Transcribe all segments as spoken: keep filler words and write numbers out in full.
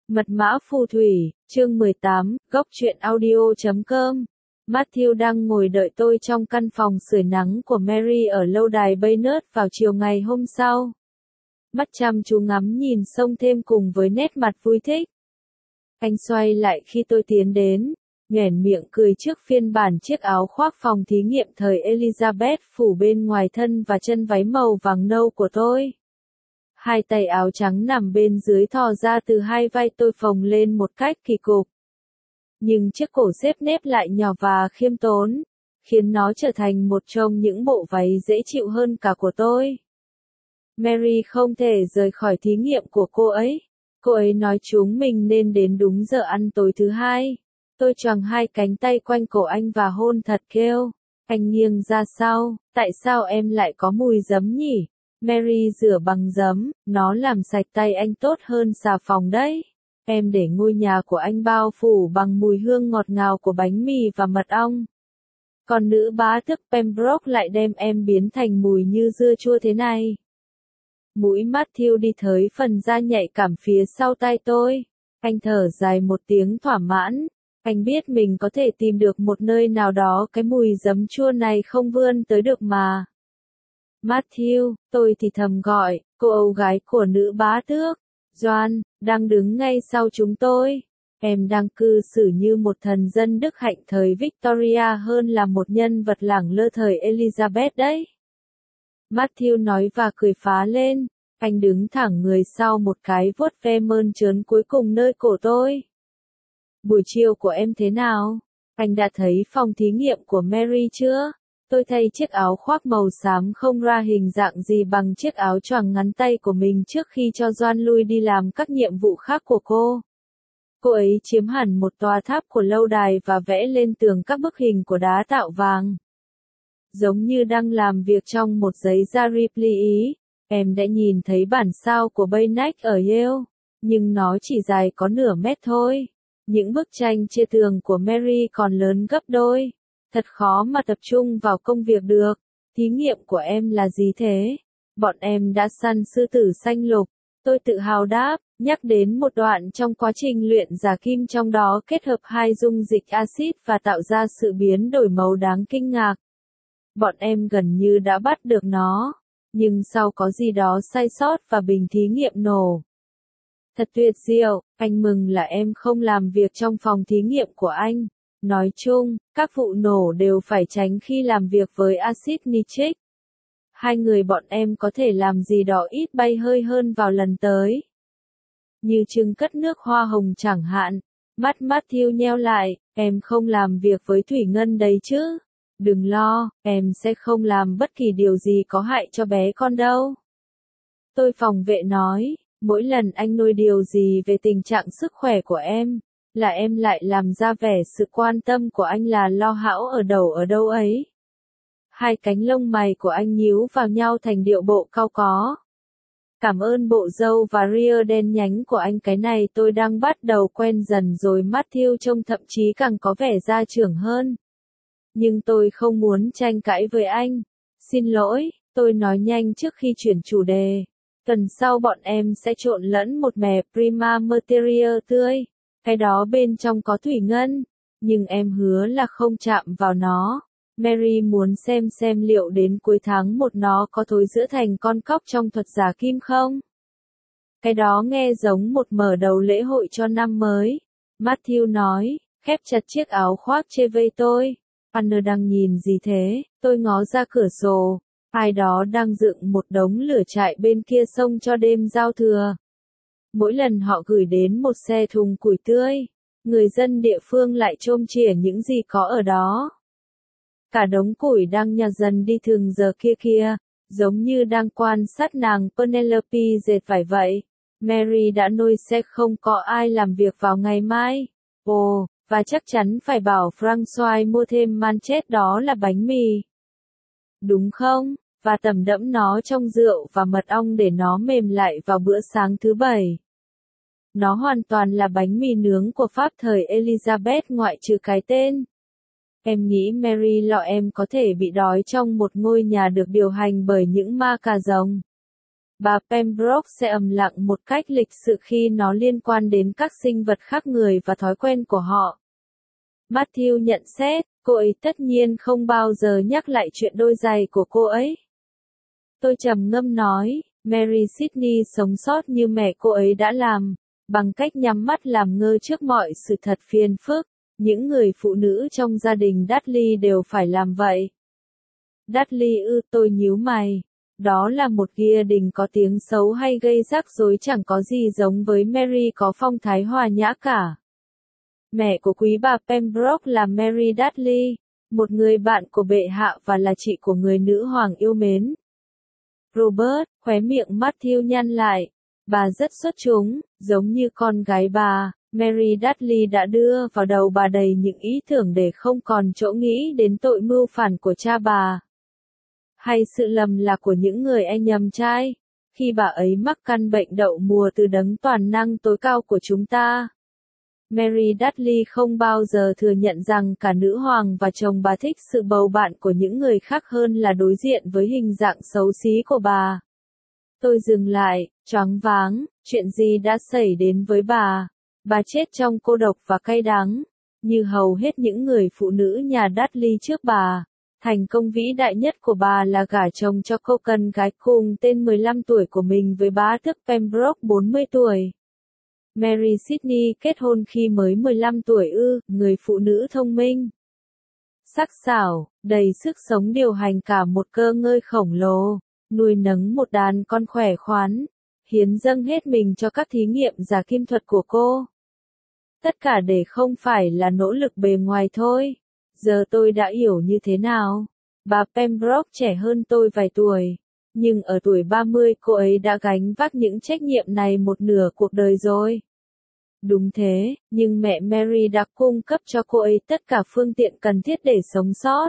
Mật mã phù thủy, chương mười tám, góc truyện audio chấm com. Matthew đang ngồi đợi tôi trong căn phòng sưởi nắng của Mary ở lâu đài Baynard vào chiều ngày hôm sau. Mắt chăm chú ngắm nhìn sông thêm cùng với nét mặt vui thích. Anh xoay lại khi tôi tiến đến, nhoẻn miệng cười trước phiên bản chiếc áo khoác phòng thí nghiệm thời Elizabeth phủ bên ngoài thân và chân váy màu vàng nâu của tôi. Hai tay áo trắng nằm bên dưới thò ra từ hai vai tôi phồng lên một cách kỳ cục. Nhưng chiếc cổ xếp nếp lại nhỏ và khiêm tốn, khiến nó trở thành một trong những bộ váy dễ chịu hơn cả của tôi. Mary không thể rời khỏi thí nghiệm của cô ấy. Cô ấy nói chúng mình nên đến đúng giờ ăn tối thứ hai. Tôi choàng hai cánh tay quanh cổ anh và hôn thật kêu. Anh nghiêng ra sau, tại sao em lại có mùi giấm nhỉ? Mary rửa bằng giấm, nó làm sạch tay anh tốt hơn xà phòng đấy. Em để ngôi nhà của anh bao phủ bằng mùi hương ngọt ngào của bánh mì và mật ong. Còn nữ bá tước Pembroke lại đem em biến thành mùi như dưa chua thế này. Mũi Matthew đi tới phần da nhạy cảm phía sau tay tôi. Anh thở dài một tiếng thỏa mãn. Anh biết mình có thể tìm được một nơi nào đó cái mùi giấm chua này không vươn tới được mà. Matthew, tôi thì thầm gọi, cô âu gái của nữ bá tước, Joan, đang đứng ngay sau chúng tôi. Em đang cư xử như một thần dân đức hạnh thời Victoria hơn là một nhân vật lẳng lơ thời Elizabeth đấy. Matthew nói và cười phá lên. Anh đứng thẳng người sau một cái vuốt ve mơn trớn cuối cùng nơi cổ tôi. Buổi chiều của em thế nào? Anh đã thấy phòng thí nghiệm của Mary chưa? Tôi thay chiếc áo khoác màu xám không ra hình dạng gì bằng chiếc áo choàng ngắn tay của mình trước khi cho Joan lui đi làm các nhiệm vụ khác của cô. Cô ấy chiếm hẳn một tòa tháp của lâu đài và vẽ lên tường các bức hình của đá tạo vàng. Giống như đang làm việc trong một giấy da Ripley ý. Em đã nhìn thấy bản sao của Baynard ở Yale, nhưng nó chỉ dài có nửa mét thôi. Những bức tranh chia tường của Mary còn lớn gấp đôi. Thật khó mà tập trung vào công việc được. Thí nghiệm của em là gì thế? Bọn em đã săn sư tử xanh lục. Tôi tự hào đáp, nhắc đến một đoạn trong quá trình luyện giả kim trong đó kết hợp hai dung dịch axit và tạo ra sự biến đổi màu đáng kinh ngạc. Bọn em gần như đã bắt được nó. Nhưng sau có gì đó sai sót và bình thí nghiệm nổ. Thật tuyệt diệu, anh mừng là em không làm việc trong phòng thí nghiệm của anh. Nói chung, các vụ nổ đều phải tránh khi làm việc với axit nitric. Hai người bọn em có thể làm gì đó ít bay hơi hơn vào lần tới. Như trưng cất nước hoa hồng chẳng hạn. Mắt Matthew nheo lại, em không làm việc với thủy ngân đấy chứ. Đừng lo, em sẽ không làm bất kỳ điều gì có hại cho bé con đâu. Tôi phòng vệ nói, mỗi lần anh nói điều gì về tình trạng sức khỏe của em, là em lại làm ra vẻ sự quan tâm của anh là lo hão ở đầu ở đâu ấy. Hai cánh lông mày của anh nhíu vào nhau thành điệu bộ cau có. Cảm ơn bộ râu và ria đen nhánh của anh, cái này tôi đang bắt đầu quen dần rồi. Matthew trông thậm chí càng có vẻ gia trưởng hơn. Nhưng tôi không muốn tranh cãi với anh. Xin lỗi, tôi nói nhanh trước khi chuyển chủ đề. Tuần sau bọn em sẽ trộn lẫn một mẻ Prima Material tươi. Cái đó bên trong có thủy ngân. Nhưng em hứa là không chạm vào nó. Mary muốn xem xem liệu đến cuối tháng một nó có thối rữa thành con cóc trong thuật giả kim không? Cái đó nghe giống một mở đầu lễ hội cho năm mới. Matthew nói, khép chặt chiếc áo khoác chê vây tôi. Anna đang nhìn gì thế? Tôi ngó ra cửa sổ. Ai đó đang dựng một đống lửa trại bên kia sông cho đêm giao thừa. Mỗi lần họ gửi đến một xe thùng củi tươi, người dân địa phương lại chôm chỉa những gì có ở đó. Cả đống củi đang nhạt dần đi thường giờ kia kia, giống như đang quan sát nàng Penelope dệt vải vậy. Mary đã nuôi sẽ không có ai làm việc vào ngày mai. Ồ, và chắc chắn phải bảo François mua thêm manchet đó là bánh mì. Đúng không? Và tẩm đẫm nó trong rượu và mật ong để nó mềm lại vào bữa sáng thứ bảy. Nó hoàn toàn là bánh mì nướng của Pháp thời Elizabeth ngoại trừ cái tên. Em nghĩ Mary lo em có thể bị đói trong một ngôi nhà được điều hành bởi những ma cà rồng. bà Pembroke sẽ im lặng một cách lịch sự khi nó liên quan đến các sinh vật khác người và thói quen của họ. Matthew nhận xét, cô ấy tất nhiên không bao giờ nhắc lại chuyện đôi giày của cô ấy. Tôi trầm ngâm nói, Mary Sydney sống sót như mẹ cô ấy đã làm, bằng cách nhắm mắt làm ngơ trước mọi sự thật phiền phức. Những người phụ nữ trong gia đình Dudley đều phải làm vậy. Dudley ư, tôi nhíu mày. Đó là một gia đình có tiếng xấu hay gây rắc rối, chẳng có gì giống với Mary có phong thái hòa nhã cả. Mẹ của quý bà Pembroke là Mary Dudley, một người bạn của bệ hạ và là chị của người nữ hoàng yêu mến. Robert, khóe miệng Matthew nhăn lại. Bà rất xuất chúng, giống như con gái bà. Mary Dudley đã đưa vào đầu bà đầy những ý tưởng để không còn chỗ nghĩ đến tội mưu phản của cha bà. Hay sự lầm lạc của những người anh nhầm trai, khi bà ấy mắc căn bệnh đậu mùa từ đấng toàn năng tối cao của chúng ta. Mary Dudley không bao giờ thừa nhận rằng cả nữ hoàng và chồng bà thích sự bầu bạn của những người khác hơn là đối diện với hình dạng xấu xí của bà. Tôi dừng lại, choáng váng, chuyện gì đã xảy đến với bà? Bà chết trong cô độc và cay đắng, như hầu hết những người phụ nữ nhà Dudley trước bà. Thành công vĩ đại nhất của bà là gả chồng cho cô con gái cùng tên mười lăm tuổi của mình với bá tước Pembroke bốn mươi tuổi. Mary Sydney kết hôn khi mới mười lăm tuổi ư, người phụ nữ thông minh, sắc sảo, đầy sức sống điều hành cả một cơ ngơi khổng lồ, nuôi nấng một đàn con khỏe khoắn, hiến dâng hết mình cho các thí nghiệm giả kim thuật của cô. Tất cả để không phải là nỗ lực bề ngoài thôi. Giờ tôi đã hiểu như thế nào. Bà Pembroke trẻ hơn tôi vài tuổi, nhưng ở tuổi ba mươi cô ấy đã gánh vác những trách nhiệm này một nửa cuộc đời rồi. Đúng thế, nhưng mẹ Mary đã cung cấp cho cô ấy tất cả phương tiện cần thiết để sống sót.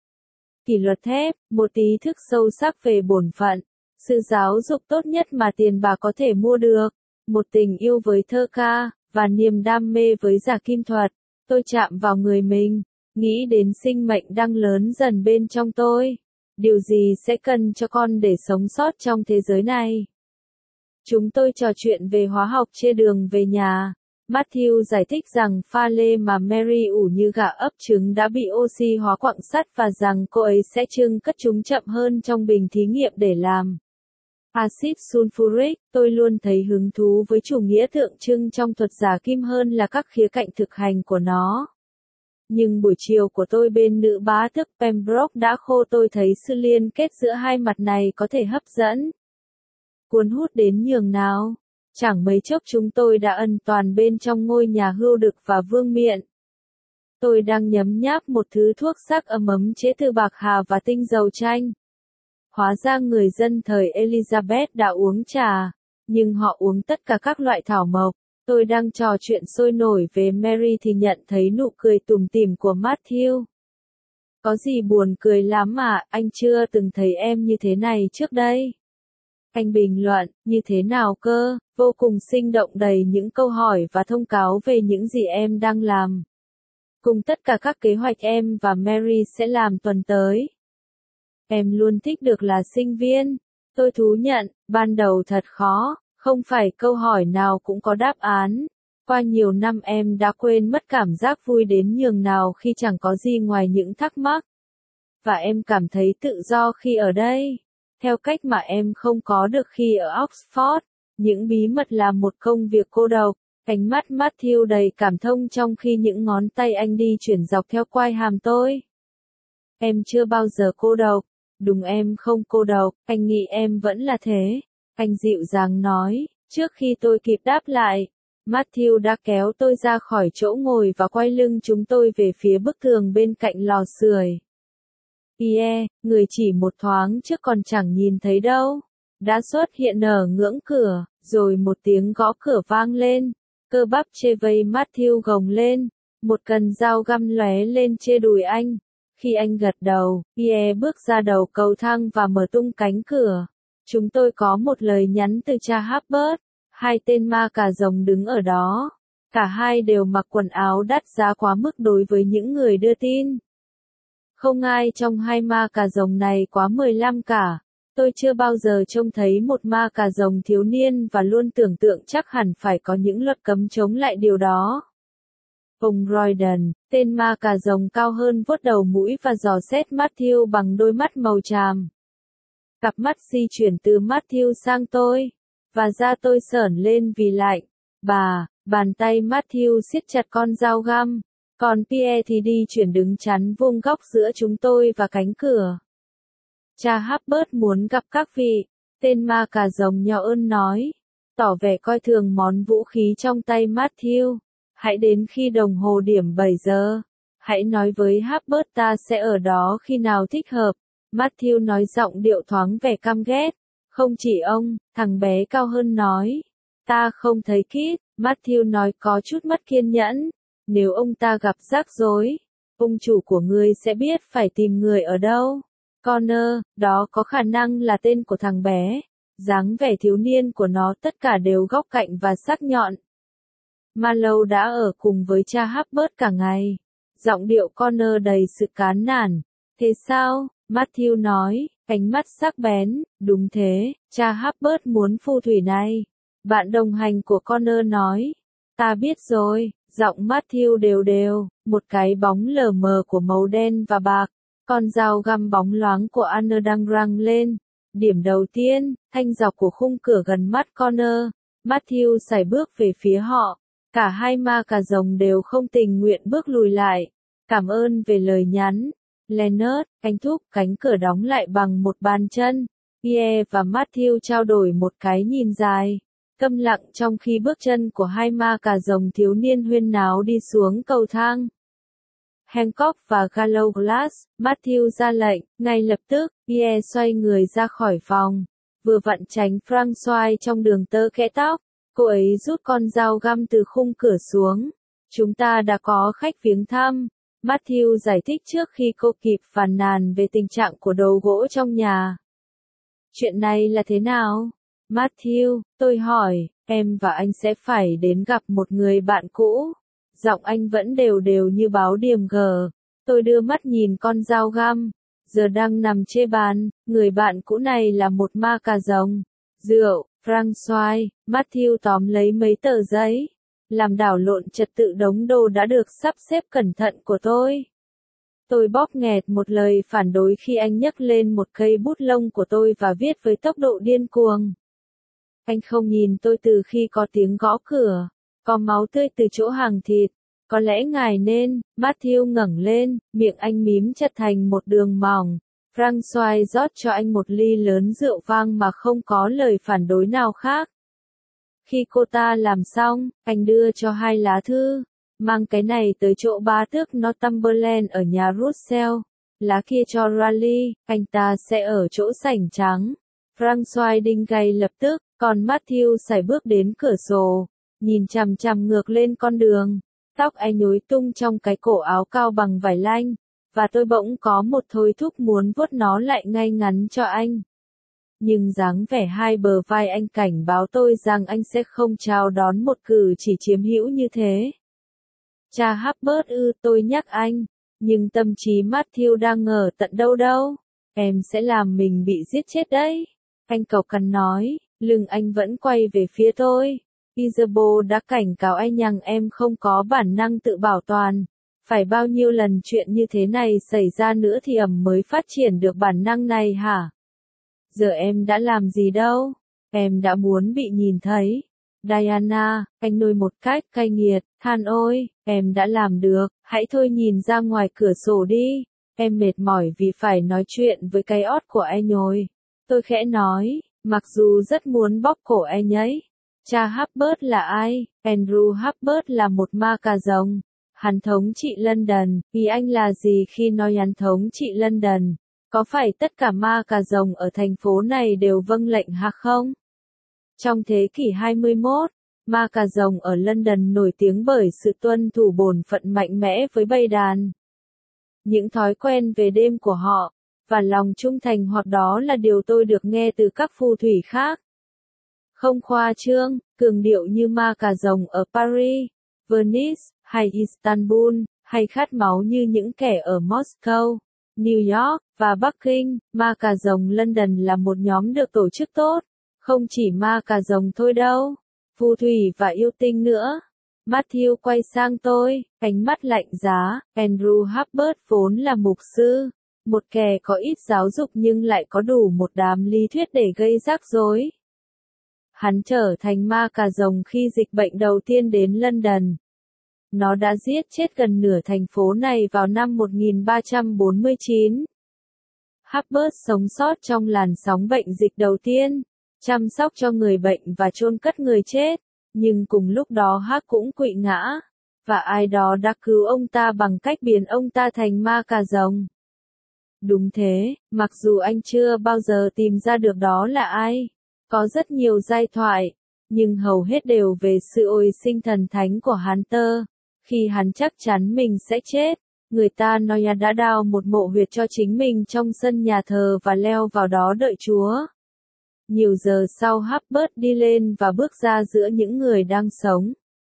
Kỷ luật thép, một ý thức sâu sắc về bổn phận, sự giáo dục tốt nhất mà tiền bạc có thể mua được, một tình yêu với thơ ca, và niềm đam mê với giả kim thuật. Tôi chạm vào người mình, nghĩ đến sinh mệnh đang lớn dần bên trong tôi. Điều gì sẽ cần cho con để sống sót trong thế giới này? Chúng tôi trò chuyện về hóa học trên đường về nhà. Matthew giải thích rằng pha lê mà Mary ủ như gà ấp trứng đã bị oxy hóa quặng sắt và rằng cô ấy sẽ trưng cất chúng chậm hơn trong bình thí nghiệm để làm axit sulfuric. Tôi luôn thấy hứng thú với chủ nghĩa tượng trưng trong thuật giả kim hơn là các khía cạnh thực hành của nó. Nhưng buổi chiều của tôi bên nữ bá tước Pembroke đã khô. Tôi thấy sự liên kết giữa hai mặt này có thể hấp dẫn, cuốn hút đến nhường nào. Chẳng mấy chốc chúng tôi đã ẩn toàn bên trong ngôi nhà hưu đực và vương miện. Tôi đang nhấm nháp một thứ thuốc sắc ấm ấm chế từ bạc hà và tinh dầu chanh. Hóa ra người dân thời Elizabeth đã uống trà, nhưng họ uống tất cả các loại thảo mộc. Tôi đang trò chuyện sôi nổi về Mary thì nhận thấy nụ cười tủm tỉm của Matthew. Có gì buồn cười lắm mà, anh chưa từng thấy em như thế này trước đây. Anh bình luận, như thế nào cơ, vô cùng sinh động, đầy những câu hỏi và thông cáo về những gì em đang làm. Cùng tất cả các kế hoạch em và Mary sẽ làm tuần tới. Em luôn thích được là sinh viên. Tôi thú nhận, ban đầu thật khó, không phải câu hỏi nào cũng có đáp án. Qua nhiều năm em đã quên mất cảm giác vui đến nhường nào khi chẳng có gì ngoài những thắc mắc. Và em cảm thấy tự do khi ở đây, theo cách mà em không có được khi ở Oxford. Những bí mật là một công việc cô độc. Ánh mắt Matthew đầy cảm thông trong khi những ngón tay anh đi chuyển dọc theo quai hàm tôi. Em chưa bao giờ cô độc. Đúng, em không cô độc, anh nghĩ em vẫn là thế. Anh dịu dàng nói. Trước khi tôi kịp đáp lại, Matthew đã kéo tôi ra khỏi chỗ ngồi và quay lưng chúng tôi về phía bức tường bên cạnh lò sưởi. Yeah, người chỉ một thoáng trước còn chẳng nhìn thấy đâu. Đã xuất hiện ở ngưỡng cửa, rồi một tiếng gõ cửa vang lên. Cơ bắp chê vây Matthew gồng lên. Một cần dao găm lóe lên chê đùi anh. Khi anh gật đầu, yeah bước ra đầu cầu thang và mở tung cánh cửa. Chúng tôi có một lời nhắn từ cha Hubbard. Hai tên ma cà rồng đứng ở đó. Cả hai đều mặc quần áo đắt giá quá mức đối với những người đưa tin. Không ai trong hai ma cà rồng này quá mười lăm cả. Tôi chưa bao giờ trông thấy một ma cà rồng thiếu niên và luôn tưởng tượng chắc hẳn phải có những luật cấm chống lại điều đó. Ông Royden, tên ma cà rồng cao hơn vuốt đầu mũi và dò xét Matthew bằng đôi mắt màu tràm. Cặp mắt di chuyển từ Matthew sang tôi, và da tôi sởn lên vì lạnh. Bà, bàn tay Matthew siết chặt con dao găm, còn Pierre thì đi chuyển đứng chắn vuông góc giữa chúng tôi và cánh cửa. Cha Hubbard muốn gặp các vị, tên ma cà rồng nhỏ ơn nói, tỏ vẻ coi thường món vũ khí trong tay Matthew. Hãy đến khi đồng hồ điểm bảy giờ. Hãy nói với Hubbard ta sẽ ở đó khi nào thích hợp. Matthew nói giọng điệu thoáng vẻ căm ghét. Không chỉ ông, thằng bé cao hơn nói. Ta không thấy Kit, Matthew nói có chút mất kiên nhẫn. Nếu ông ta gặp rắc rối, ông chủ của ngươi sẽ biết phải tìm người ở đâu. Connor, đó có khả năng là tên của thằng bé. Dáng vẻ thiếu niên của nó tất cả đều góc cạnh và sắc nhọn. Marlowe đã ở cùng với cha Hubbard cả ngày. Giọng điệu Connor đầy sự cán nản. Thế sao? Matthew nói, ánh mắt sắc bén. Đúng thế, cha Hubbard muốn phù thủy này. Bạn đồng hành của Connor nói. Ta biết rồi, giọng Matthew đều đều, một cái bóng lờ mờ của màu đen và bạc. Con dao găm bóng loáng của Anna đang răng lên. Điểm đầu tiên, thanh dọc của khung cửa gần mắt Connor. Matthew sải bước về phía họ. Cả hai ma cà rồng đều không tình nguyện bước lùi lại. Cảm ơn về lời nhắn. Leonard, anh thúc, cánh cửa đóng lại bằng một bàn chân. Pierre và Matthew trao đổi một cái nhìn dài. Câm lặng trong khi bước chân của hai ma cà rồng thiếu niên huyên náo đi xuống cầu thang. Hancock và Gallowglass, Matthew ra lệnh, ngay lập tức, Pierre xoay người ra khỏi phòng. Vừa vặn tránh François trong đường tơ kẽ tóc. Cô ấy rút con dao găm từ khung cửa xuống. Chúng ta đã có khách viếng thăm. Matthew giải thích trước khi cô kịp phàn nàn về tình trạng của đồ gỗ trong nhà. Chuyện này là thế nào? Matthew, tôi hỏi, em và anh sẽ phải đến gặp một người bạn cũ. Giọng anh vẫn đều đều như báo điềm gờ. Tôi đưa mắt nhìn con dao găm. Giờ đang nằm trên bàn, người bạn cũ này là một ma cà rồng. Rượu. François, Matthew tóm lấy mấy tờ giấy, làm đảo lộn trật tự đống đồ đã được sắp xếp cẩn thận của tôi. Tôi bóp nghẹt một lời phản đối khi anh nhấc lên một cây bút lông của tôi và viết với tốc độ điên cuồng. Anh không nhìn tôi từ khi có tiếng gõ cửa, có máu tươi từ chỗ hàng thịt. Có lẽ ngài nên, Matthew ngẩng lên, miệng anh mím chặt thành một đường mỏng. François rót cho anh một ly lớn rượu vang mà không có lời phản đối nào khác. Khi cô ta làm xong, anh đưa cho hai lá thư. Mang cái này tới chỗ bá tước Northumberland ở nhà Russell. Lá kia cho Raleigh, anh ta sẽ ở chỗ sảnh trắng. François đinh gay lập tức, còn Matthew sải bước đến cửa sổ, nhìn chằm chằm ngược lên con đường. Tóc anh nhối tung trong cái cổ áo cao bằng vải lanh. Và tôi bỗng có một thôi thúc muốn vuốt nó lại ngay ngắn cho anh. Nhưng dáng vẻ hai bờ vai anh cảnh báo tôi rằng anh sẽ không chào đón một cử chỉ chiếm hữu như thế. Cha Hubbard ư, tôi nhắc anh. Nhưng tâm trí Matthew đang ở tận đâu đâu. Em sẽ làm mình bị giết chết đấy. Anh cộc cằn nói, lưng anh vẫn quay về phía tôi. Isabel đã cảnh cáo anh rằng em không có bản năng tự bảo toàn. Phải bao nhiêu lần chuyện như thế này xảy ra nữa thì ẩm mới phát triển được bản năng này hả? Giờ em đã làm gì đâu? Em đã muốn bị nhìn thấy. Diana, anh nuôi một cách cay nghiệt, than ôi, em đã làm được, hãy thôi nhìn ra ngoài cửa sổ đi. Em mệt mỏi vì phải nói chuyện với cái ót của anh rồi. Tôi khẽ nói, mặc dù rất muốn bóp cổ anh ấy. Cha Hubbard là ai? Andrew Hubbard là một ma cà rồng. Hắn thống trị London, ý anh là gì khi nói hắn thống trị London? Có phải tất cả ma cà rồng ở thành phố này đều vâng lệnh hả không? Trong thế kỷ hai mươi mốt, ma cà rồng ở London nổi tiếng bởi sự tuân thủ bổn phận mạnh mẽ với bầy đàn. Những thói quen về đêm của họ, và lòng trung thành hoặc đó là điều tôi được nghe từ các phù thủy khác. Không khoa trương, cường điệu như ma cà rồng ở Paris, Venice, hay Istanbul, hay khát máu như những kẻ ở Moscow, New York, và Bắc Kinh, Ma Cà Rồng London là một nhóm được tổ chức tốt. Không chỉ Ma Cà Rồng thôi đâu, Phù Thủy và Yêu Tinh nữa. Matthew quay sang tôi, ánh mắt lạnh giá. Andrew Hubbard vốn là mục sư, một kẻ có ít giáo dục nhưng lại có đủ một đám lý thuyết để gây rắc rối. Hắn trở thành Ma Cà Rồng khi dịch bệnh đầu tiên đến London. Nó đã giết chết gần nửa thành phố này vào năm một nghìn ba trăm bốn mươi chín. Hubbard sống sót trong làn sóng bệnh dịch đầu tiên, chăm sóc cho người bệnh và chôn cất người chết, nhưng cùng lúc đó Hắc cũng quỵ ngã, và ai đó đã cứu ông ta bằng cách biến ông ta thành Ma Cà Rồng. Đúng thế, mặc dù anh chưa bao giờ tìm ra được đó là ai, có rất nhiều giai thoại, nhưng hầu hết đều về sự hồi sinh thần thánh của Hunter. Khi hắn chắc chắn mình sẽ chết, người ta nói đã đào một mộ huyệt cho chính mình trong sân nhà thờ và leo vào đó đợi Chúa. Nhiều giờ sau Hubbard đi lên và bước ra giữa những người đang sống.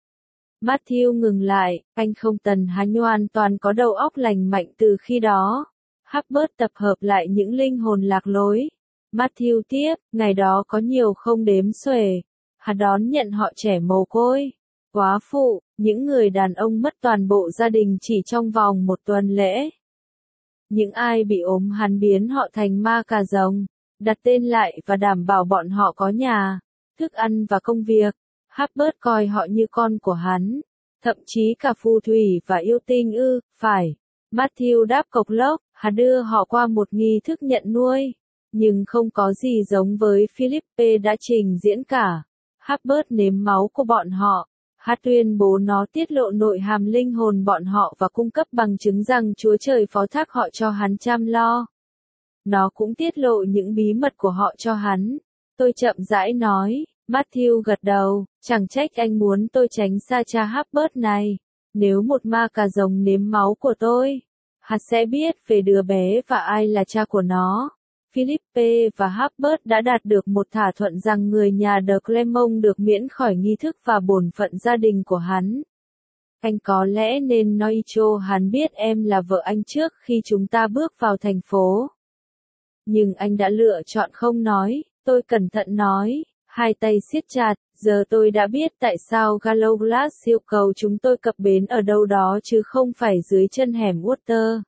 Matthew ngừng lại, anh không tần hắn hoàn toàn có đầu óc lành mạnh từ khi đó. Hubbard tập hợp lại những linh hồn lạc lối. Matthew tiếp, ngày đó có nhiều không đếm xuể. Hắn đón nhận họ trẻ mồ côi, quá phụ, những người đàn ông mất toàn bộ gia đình chỉ trong vòng một tuần lễ. Những ai bị ốm hắn biến họ thành Ma Cà Rồng, đặt tên lại và đảm bảo bọn họ có nhà, thức ăn và công việc. Hubbard coi họ như con của hắn, thậm chí cả Phù Thủy và Yêu Tinh ư, phải. Matthew đáp cộc lốc, hắn đưa họ qua một nghi thức nhận nuôi, nhưng không có gì giống với Philippe đã trình diễn cả. Hubbard nếm máu của bọn họ. Hắn tuyên bố nó tiết lộ nội hàm linh hồn bọn họ và cung cấp bằng chứng rằng Chúa Trời phó thác họ cho hắn chăm lo. Nó cũng tiết lộ những bí mật của họ cho hắn. Tôi chậm rãi nói, Matthew gật đầu, chẳng trách anh muốn tôi tránh xa cha Hubbard này. Nếu một Ma Cà Rồng nếm máu của tôi, hắn sẽ biết về đứa bé và ai là cha của nó. Philippe và Hubbard đã đạt được một thỏa thuận rằng người nhà de Clermont được miễn khỏi nghi thức và bổn phận gia đình của hắn. Anh có lẽ nên nói cho hắn biết em là vợ anh trước khi chúng ta bước vào thành phố. Nhưng anh đã lựa chọn không nói, tôi cẩn thận nói, hai tay siết chặt, giờ tôi đã biết tại sao Gallowglass yêu cầu chúng tôi cập bến ở đâu đó chứ không phải dưới chân hẻm Water.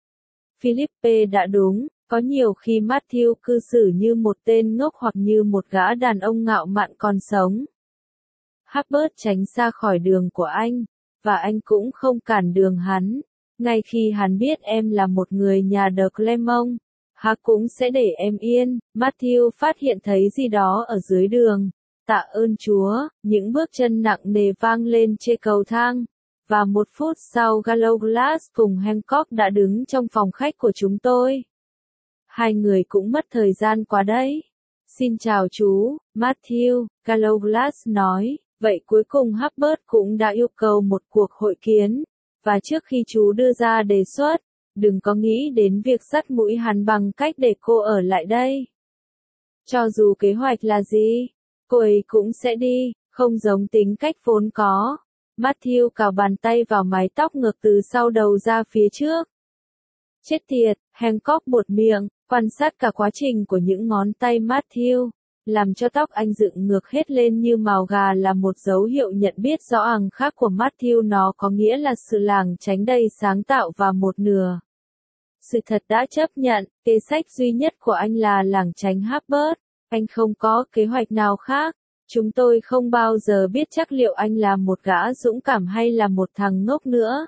Philippe đã đúng. Có nhiều khi Matthew cư xử như một tên ngốc hoặc như một gã đàn ông ngạo mạn còn sống. Hubbard tránh xa khỏi đường của anh, và anh cũng không cản đường hắn. Ngay khi hắn biết em là một người nhà de Clermont, hắn cũng sẽ để em yên. Matthew phát hiện thấy gì đó ở dưới đường. Tạ ơn Chúa, những bước chân nặng nề vang lên trên cầu thang. Và một phút sau Gallowglass cùng Hancock đã đứng trong phòng khách của chúng tôi. Hai người cũng mất thời gian quá đấy. Xin chào chú, Matthew, Gallowglass nói, vậy cuối cùng Hubbard cũng đã yêu cầu một cuộc hội kiến, và trước khi chú đưa ra đề xuất, đừng có nghĩ đến việc dắt mũi hắn bằng cách để cô ở lại đây. Cho dù kế hoạch là gì, cô ấy cũng sẽ đi, không giống tính cách vốn có. Matthew cào bàn tay vào mái tóc ngược từ sau đầu ra phía trước. Chết tiệt, Hancock buột miệng, quan sát cả quá trình của những ngón tay Matthew, làm cho tóc anh dựng ngược hết lên như mào gà là một dấu hiệu nhận biết rõ ràng khác của Matthew. Nó có nghĩa là sự lảng tránh đầy sáng tạo và một nửa. Sự thật đã chấp nhận, kế sách duy nhất của anh là lảng tránh Hubbard. Anh không có kế hoạch nào khác. Chúng tôi không bao giờ biết chắc liệu anh là một gã dũng cảm hay là một thằng ngốc nữa.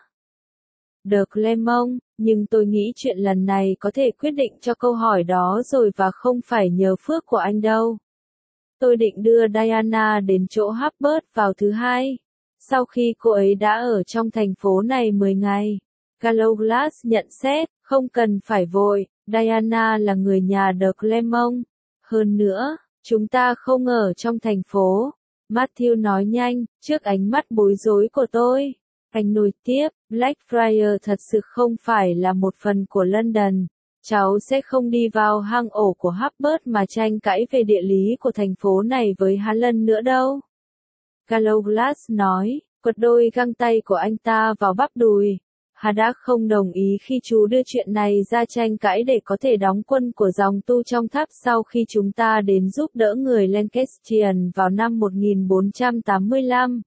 De Clermont, nhưng tôi nghĩ chuyện lần này có thể quyết định cho câu hỏi đó rồi và không phải nhờ phước của anh đâu. Tôi định đưa Diana đến chỗ Hubbard vào thứ hai, sau khi cô ấy đã ở trong thành phố này mười ngày. Gallowglass nhận xét, không cần phải vội, Diana là người nhà de Clermont. Hơn nữa, chúng ta không ở trong thành phố. Matthew nói nhanh, trước ánh mắt bối rối của tôi. Anh nối tiếp, Blackfriars thật sự không phải là một phần của London. Cháu sẽ không đi vào hang ổ của Hubbard mà tranh cãi về địa lý của thành phố này với hắn lần nữa đâu. Gallowglass nói, quật đôi găng tay của anh ta vào bắp đùi. Haddock không đồng ý khi chú đưa chuyện này ra tranh cãi để có thể đóng quân của dòng tu trong tháp sau khi chúng ta đến giúp đỡ người Lancastrian vào năm một nghìn bốn trăm tám mươi lăm.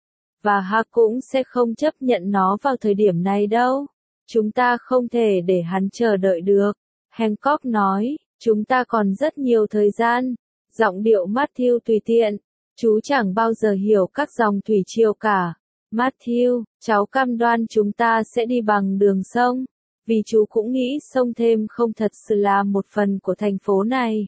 Và Haddock cũng sẽ không chấp nhận nó vào thời điểm này đâu. Chúng ta không thể để hắn chờ đợi được. Hancock nói, chúng ta còn rất nhiều thời gian. Giọng điệu Matthew tùy tiện. Chú chẳng bao giờ hiểu các dòng thủy triều cả. Matthew, cháu cam đoan chúng ta sẽ đi bằng đường sông. Vì chú cũng nghĩ sông Thêm không thật sự là một phần của thành phố này.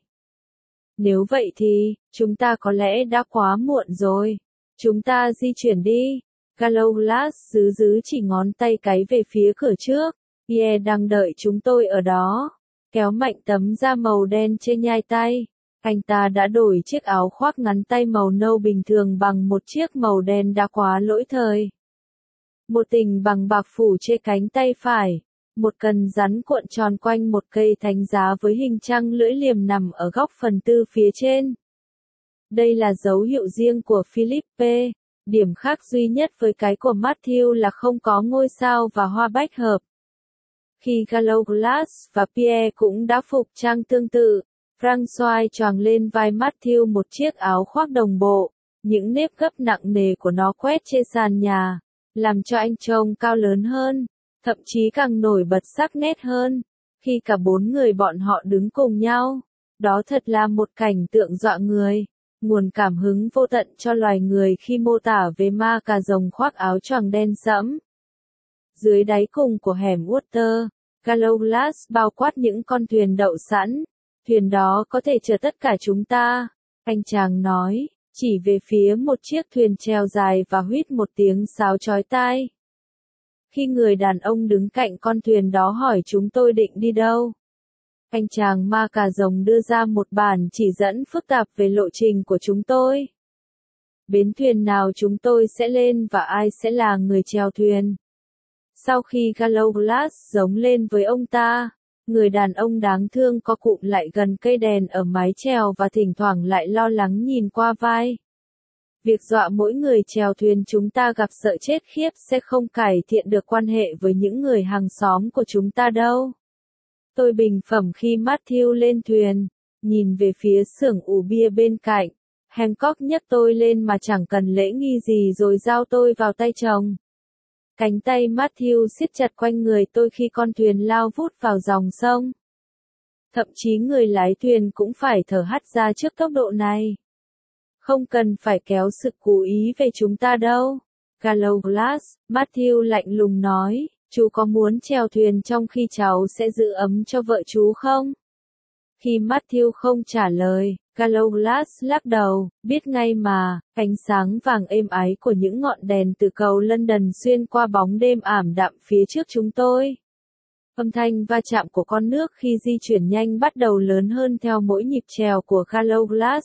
Nếu vậy thì, chúng ta có lẽ đã quá muộn rồi. Chúng ta di chuyển đi. Gallowglass giữ giữ chỉ ngón tay cái về phía cửa trước. Pierre đang đợi chúng tôi ở đó. Kéo mạnh tấm da màu đen trên nhai tay. Anh ta đã đổi chiếc áo khoác ngắn tay màu nâu bình thường bằng một chiếc màu đen đã quá lỗi thời. Một tình bằng bạc phủ trên cánh tay phải. Một cần rắn cuộn tròn quanh một cây thánh giá với hình trăng lưỡi liềm nằm ở góc phần tư phía trên. Đây là dấu hiệu riêng của Philippe. Điểm khác duy nhất với cái của Matthew là không có ngôi sao và hoa bách hợp. Khi Gallowglass và Pierre cũng đã phục trang tương tự, François choàng lên vai Matthew một chiếc áo khoác đồng bộ. Những nếp gấp nặng nề của nó quét trên sàn nhà, làm cho anh trông cao lớn hơn, thậm chí càng nổi bật sắc nét hơn. Khi cả bốn người bọn họ đứng cùng nhau, đó thật là một cảnh tượng dọa người. Nguồn cảm hứng vô tận cho loài người khi mô tả về ma cà rồng khoác áo choàng đen sẫm. Dưới đáy cùng của hẻm Water, Gallowglass bao quát những con thuyền đậu sẵn. Thuyền đó có thể chở tất cả chúng ta, anh chàng nói, chỉ về phía một chiếc thuyền chèo dài và huýt một tiếng sáo chói tai. Khi người đàn ông đứng cạnh con thuyền đó hỏi chúng tôi định đi đâu, anh chàng ma cà rồng đưa ra một bản chỉ dẫn phức tạp về lộ trình của chúng tôi. Bến thuyền nào chúng tôi sẽ lên và ai sẽ là người chèo thuyền. Sau khi Gallowglass giống lên với ông ta, người đàn ông đáng thương co cụm lại gần cây đèn ở mái chèo và thỉnh thoảng lại lo lắng nhìn qua vai. Việc dọa mỗi người chèo thuyền chúng ta gặp sợ chết khiếp sẽ không cải thiện được quan hệ với những người hàng xóm của chúng ta đâu. Tôi bình phẩm khi Matthew lên thuyền, nhìn về phía xưởng ủ bia bên cạnh. Hancock nhấc tôi lên mà chẳng cần lễ nghi gì rồi giao tôi vào tay chồng. Cánh tay Matthew siết chặt quanh người tôi khi con thuyền lao vút vào dòng sông. Thậm chí người lái thuyền cũng phải thở hắt ra trước tốc độ này. Không cần phải kéo sự chú ý về chúng ta đâu. Gallowglass, Matthew lạnh lùng nói, chú có muốn chèo thuyền trong khi cháu sẽ giữ ấm cho vợ chú không? Khi Matthew không trả lời, Gallowglass lắc đầu, biết ngay mà, ánh sáng vàng êm ái của những ngọn đèn từ cầu London xuyên qua bóng đêm ảm đạm phía trước chúng tôi. Âm thanh va chạm của con nước khi di chuyển nhanh bắt đầu lớn hơn theo mỗi nhịp chèo của Gallowglass.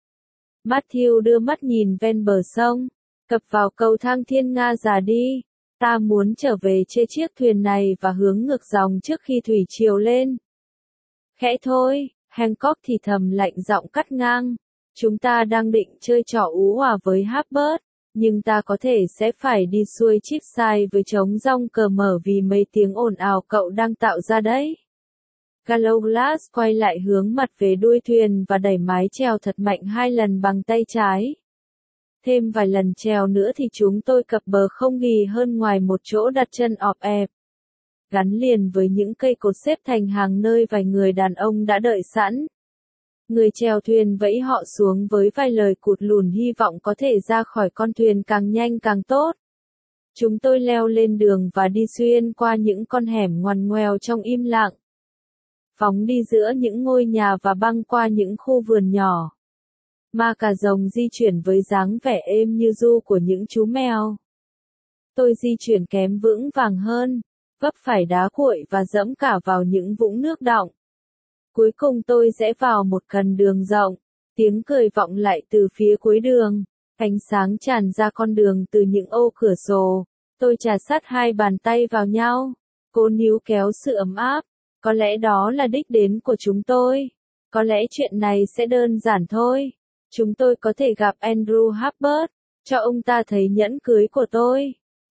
Matthew đưa mắt nhìn ven bờ sông, cập vào cầu thang thiên nga già đi. Ta muốn trở về trên chiếc thuyền này và hướng ngược dòng trước khi thủy triều lên. Khẽ thôi, Hancock thì thầm lạnh giọng cắt ngang. Chúng ta đang định chơi trò ú hòa với Harpert, nhưng ta có thể sẽ phải đi xuôi Cheapside với trống rong cờ mở vì mấy tiếng ồn ào cậu đang tạo ra đấy. Gallowglass quay lại hướng mặt về đuôi thuyền và đẩy mái chèo thật mạnh hai lần bằng tay trái. Thêm vài lần chèo nữa thì chúng tôi cập bờ không nghỉ hơn ngoài một chỗ đặt chân ọp ẹp. Gắn liền với những cây cột xếp thành hàng nơi vài người đàn ông đã đợi sẵn. Người chèo thuyền vẫy họ xuống với vài lời cụt lùn hy vọng có thể ra khỏi con thuyền càng nhanh càng tốt. Chúng tôi leo lên đường và đi xuyên qua những con hẻm ngoằn ngoèo trong im lặng. Phóng đi giữa những ngôi nhà và băng qua những khu vườn nhỏ. Ma cà rồng di chuyển với dáng vẻ êm như ru của những chú mèo. Tôi di chuyển kém vững vàng hơn, vấp phải đá cuội và dẫm cả vào những vũng nước đọng. Cuối cùng tôi rẽ vào một cần đường rộng, tiếng cười vọng lại từ phía cuối đường, ánh sáng tràn ra con đường từ những ô cửa sổ. Tôi chà sát hai bàn tay vào nhau, cố níu kéo sự ấm áp. Có lẽ đó là đích đến của chúng tôi. Có lẽ chuyện này sẽ đơn giản thôi. Chúng tôi có thể gặp Andrew Harpert, cho ông ta thấy nhẫn cưới của tôi.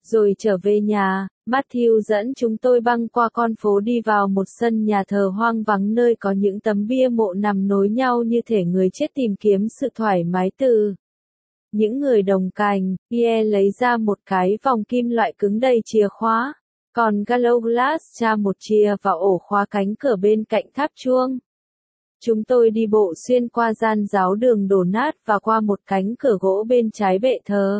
Rồi trở về nhà, Matthew dẫn chúng tôi băng qua con phố đi vào một sân nhà thờ hoang vắng nơi có những tấm bia mộ nằm nối nhau như thể người chết tìm kiếm sự thoải mái từ những người đồng cành. Pierre lấy ra một cái vòng kim loại cứng đầy chìa khóa, còn Galloglass tra một chìa vào ổ khóa cánh cửa bên cạnh tháp chuông. Chúng tôi đi bộ xuyên qua gian giáo đường đổ nát và qua một cánh cửa gỗ bên trái bệ thờ.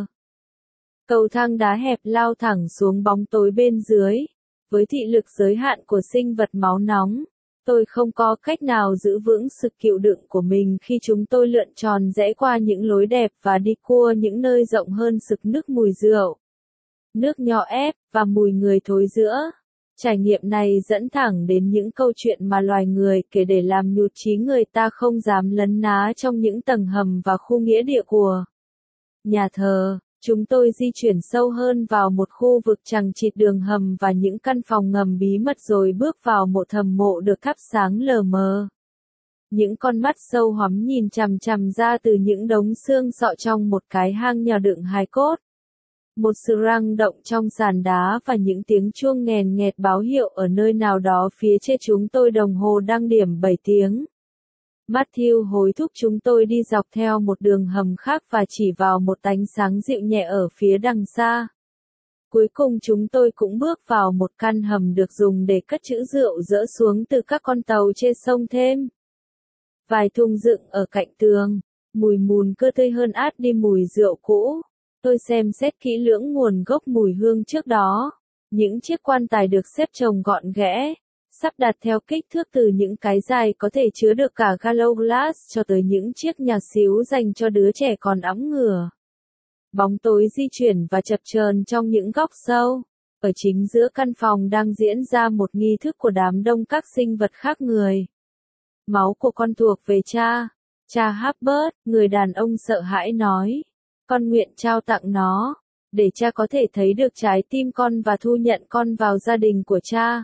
Cầu thang đá hẹp lao thẳng xuống bóng tối bên dưới. Với thị lực giới hạn của sinh vật máu nóng, tôi không có cách nào giữ vững sự chịu đựng của mình khi chúng tôi lượn tròn rẽ qua những lối đẹp và đi cua những nơi rộng hơn sực nức mùi rượu, nước nho ép, và mùi người thối giữa. Trải nghiệm này dẫn thẳng đến những câu chuyện mà loài người kể để làm nhụt chí người ta không dám lấn ná trong những tầng hầm và khu nghĩa địa của nhà thờ. Chúng tôi di chuyển sâu hơn vào một khu vực chằng chịt đường hầm và những căn phòng ngầm bí mật rồi bước vào một thầm mộ được thắp sáng lờ mờ. Những con mắt sâu hoắm nhìn chằm chằm ra từ những đống xương sọ trong một cái hang nhỏ đựng hài cốt. Một sự răng động trong sàn đá và những tiếng chuông nghèn nghẹt báo hiệu ở nơi nào đó phía trên chúng tôi đồng hồ đang điểm bảy tiếng. Matthew hối thúc chúng tôi đi dọc theo một đường hầm khác và chỉ vào một ánh sáng dịu nhẹ ở phía đằng xa. Cuối cùng chúng tôi cũng bước vào một căn hầm được dùng để cất trữ rượu dỡ xuống từ các con tàu trên sông Thêm. Vài thùng dựng ở cạnh tường, mùi mùn cơ tươi hơn át đi mùi rượu cũ. Tôi xem xét kỹ lưỡng nguồn gốc mùi hương trước đó. Những chiếc quan tài được xếp chồng gọn ghẽ, sắp đặt theo kích thước từ những cái dài có thể chứa được cả Galloglass cho tới những chiếc nhà xíu dành cho đứa trẻ còn óng ngửa. Bóng tối di chuyển và chập chờn trong những góc sâu. Ở chính giữa căn phòng đang diễn ra một nghi thức của đám đông các sinh vật khác người. Máu của con thuộc về cha. Cha Hubbard, người đàn ông sợ hãi nói. Con nguyện trao tặng nó, để cha có thể thấy được trái tim con và thu nhận con vào gia đình của cha.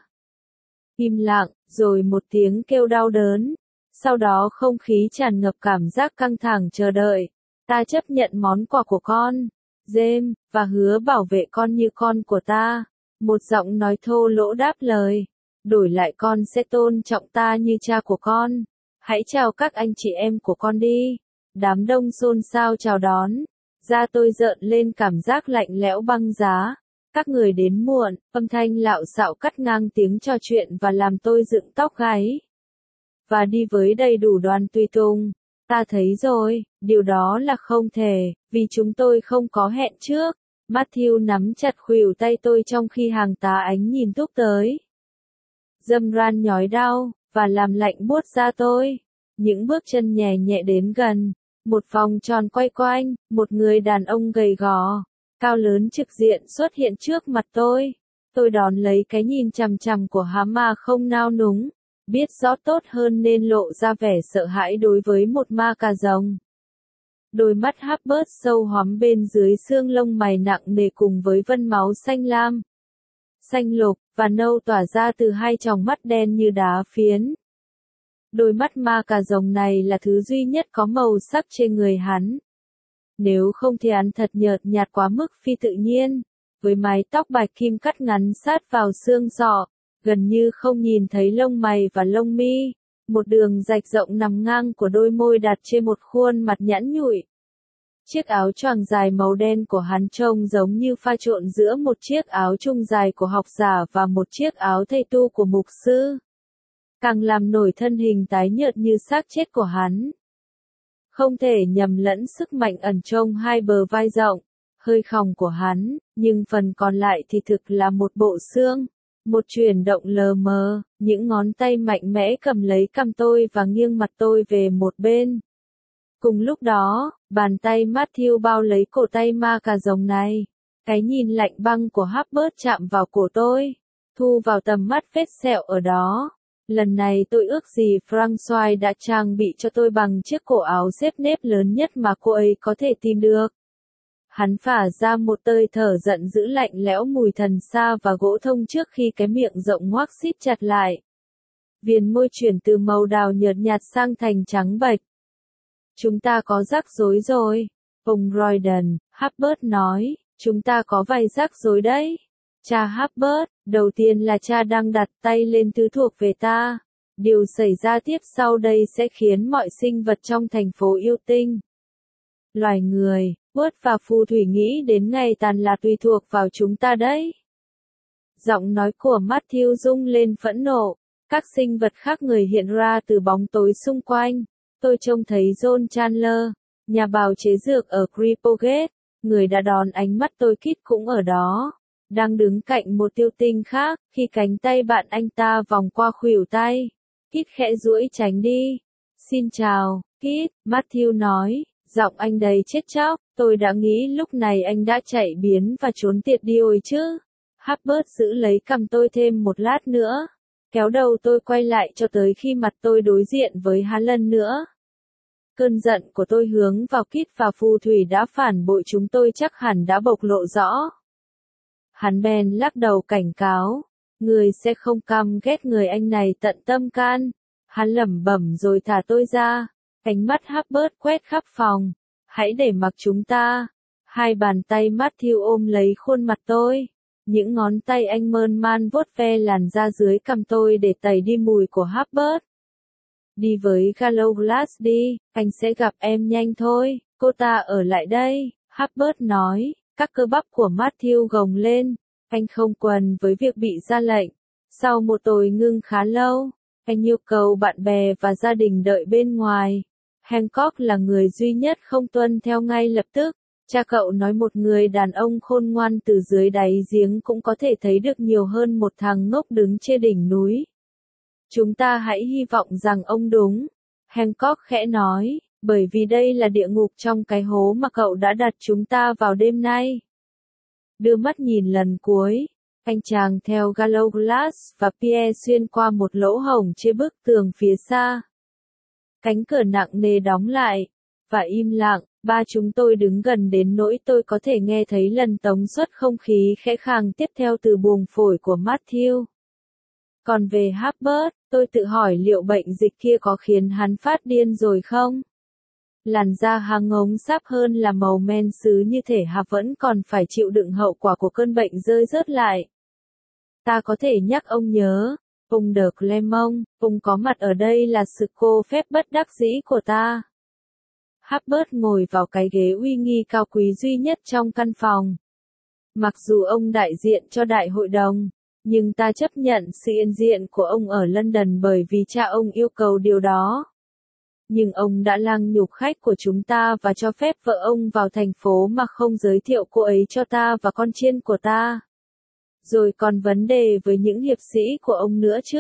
Im lặng, rồi một tiếng kêu đau đớn. Sau đó không khí tràn ngập cảm giác căng thẳng chờ đợi. Ta chấp nhận món quà của con, James, và hứa bảo vệ con như con của ta. Một giọng nói thô lỗ đáp lời. Đổi lại con sẽ tôn trọng ta như cha của con. Hãy chào các anh chị em của con đi. Đám đông xôn xao chào đón. Da tôi rợn lên cảm giác lạnh lẽo băng giá. Các người đến muộn, âm thanh lạo xạo cắt ngang tiếng trò chuyện và làm tôi dựng tóc gáy. Và đi với đầy đủ đoàn tùy tùng. Ta thấy rồi, điều đó là không thể, vì chúng tôi không có hẹn trước. Matthew nắm chặt khuỷu tay tôi trong khi hàng tá ánh nhìn túc tới. Dâm ran nhói đau, và làm lạnh buốt da tôi. Những bước chân nhẹ nhẹ đến gần. Một vòng tròn quay quanh, một người đàn ông gầy gò, cao lớn trực diện xuất hiện trước mặt tôi. Tôi đón lấy cái nhìn chằm chằm của hắn mà không nao núng, biết rõ tốt hơn nên lộ ra vẻ sợ hãi đối với một ma cà rồng. Đôi mắt Hubbard sâu hoắm bên dưới xương lông mày nặng nề cùng với vân máu xanh lam, xanh lục, và nâu tỏa ra từ hai tròng mắt đen như đá phiến. Đôi mắt ma cà rồng này là thứ duy nhất có màu sắc trên người hắn. Nếu không thì hắn thật nhợt nhạt quá mức phi tự nhiên, với mái tóc bạch kim cắt ngắn sát vào xương sọ, gần như không nhìn thấy lông mày và lông mi, một đường rạch rộng nằm ngang của đôi môi đặt trên một khuôn mặt nhẵn nhụi. Chiếc áo choàng dài màu đen của hắn trông giống như pha trộn giữa một chiếc áo trung dài của học giả và một chiếc áo thầy tu của mục sư. Càng làm nổi thân hình tái nhợt như xác chết của hắn. Không thể nhầm lẫn sức mạnh ẩn trong hai bờ vai rộng, hơi khòng của hắn, nhưng phần còn lại thì thực là một bộ xương, một chuyển động lờ mờ, những ngón tay mạnh mẽ cầm lấy cằm tôi và nghiêng mặt tôi về một bên. Cùng lúc đó, bàn tay Matthew bao lấy cổ tay ma cà rồng này. Cái nhìn lạnh băng của Hubbard chạm vào cổ tôi, thu vào tầm mắt vết sẹo ở đó. Lần này tôi ước gì François đã trang bị cho tôi bằng chiếc cổ áo xếp nếp lớn nhất mà cô ấy có thể tìm được. Hắn phả ra một hơi thở giận dữ lạnh lẽo mùi thần sa và gỗ thông trước khi cái miệng rộng ngoác xít chặt lại. Viền môi chuyển từ màu đào nhợt nhạt sang thành trắng bệch. Chúng ta có rắc rối rồi, ông Royden, Hubbard nói. Chúng ta có vài rắc rối đấy. Cha Hubbard, đầu tiên là cha đang đặt tay lên thứ thuộc về ta. Điều xảy ra tiếp sau đây sẽ khiến mọi sinh vật trong thành phố yêu tinh. Loài người, Wood và phù thủy nghĩ đến ngày tàn là tùy thuộc vào chúng ta đấy. Giọng nói của Matthew rung lên phẫn nộ. Các sinh vật khác người hiện ra từ bóng tối xung quanh. Tôi trông thấy John Chandler, nhà bào chế dược ở Cripplegate, người đã đón ánh mắt tôi. Kit cũng ở đó, đang đứng cạnh một tiêu tinh khác. Khi cánh tay bạn anh ta vòng qua khuỷu tay, Kit khẽ duỗi tránh đi. Xin chào, Kit, Matthew nói, giọng anh đầy chết chóc. Tôi đã nghĩ lúc này anh đã chạy biến và trốn tiệt đi rồi chứ. Hubbard giữ lấy cằm tôi thêm một lát nữa, kéo đầu tôi quay lại cho tới khi mặt tôi đối diện với hắn lần nữa. Cơn giận của tôi hướng vào Kit và phù thủy đã phản bội chúng tôi chắc hẳn đã bộc lộ rõ. Hắn bèn lắc đầu cảnh cáo, người sẽ không căm ghét người anh này tận tâm can. Hắn lẩm bẩm rồi thả tôi ra. Ánh mắt Hubbard quét khắp phòng. Hãy để mặc chúng ta. Hai bàn tay Matthew ôm lấy khuôn mặt tôi. Những ngón tay anh mơn man vuốt ve làn da dưới cằm tôi để tẩy đi mùi của Hubbard. Đi với Gallowglass đi, anh sẽ gặp em nhanh thôi. Cô ta ở lại đây, Hubbard nói. Các cơ bắp của Matthew gồng lên. Anh không quần với việc bị ra lệnh. Sau một tối ngưng khá lâu, anh yêu cầu bạn bè và gia đình đợi bên ngoài. Hancock là người duy nhất không tuân theo ngay lập tức. Cha cậu nói một người đàn ông khôn ngoan từ dưới đáy giếng cũng có thể thấy được nhiều hơn một thằng ngốc đứng trên đỉnh núi. Chúng ta hãy hy vọng rằng ông đúng. Hancock khẽ nói, bởi vì đây là địa ngục trong cái hố mà cậu đã đặt chúng ta vào đêm nay. Đưa mắt nhìn lần cuối, anh chàng theo Gallowglass và Pierre xuyên qua một lỗ hổng trên bức tường phía xa. Cánh cửa nặng nề đóng lại, và im lặng, ba chúng tôi đứng gần đến nỗi tôi có thể nghe thấy lần tống suất không khí khẽ khàng tiếp theo từ buồng phổi của Matthew. Còn về Hubbard, tôi tự hỏi liệu bệnh dịch kia có khiến hắn phát điên rồi không? Làn da hắn ngống sáp hơn là màu men sứ như thể hắn vẫn còn phải chịu đựng hậu quả của cơn bệnh rơi rớt lại. Ta có thể nhắc ông nhớ, ông de Clermont, ông có mặt ở đây là sự cô phép bất đắc dĩ của ta. Hubbard ngồi vào cái ghế uy nghi cao quý duy nhất trong căn phòng. Mặc dù ông đại diện cho đại hội đồng, nhưng ta chấp nhận sự hiện diện của ông ở London bởi vì cha ông yêu cầu điều đó. Nhưng ông đã lăng nhục khách của chúng ta và cho phép vợ ông vào thành phố mà không giới thiệu cô ấy cho ta và con chiên của ta. Rồi còn vấn đề với những hiệp sĩ của ông nữa chứ.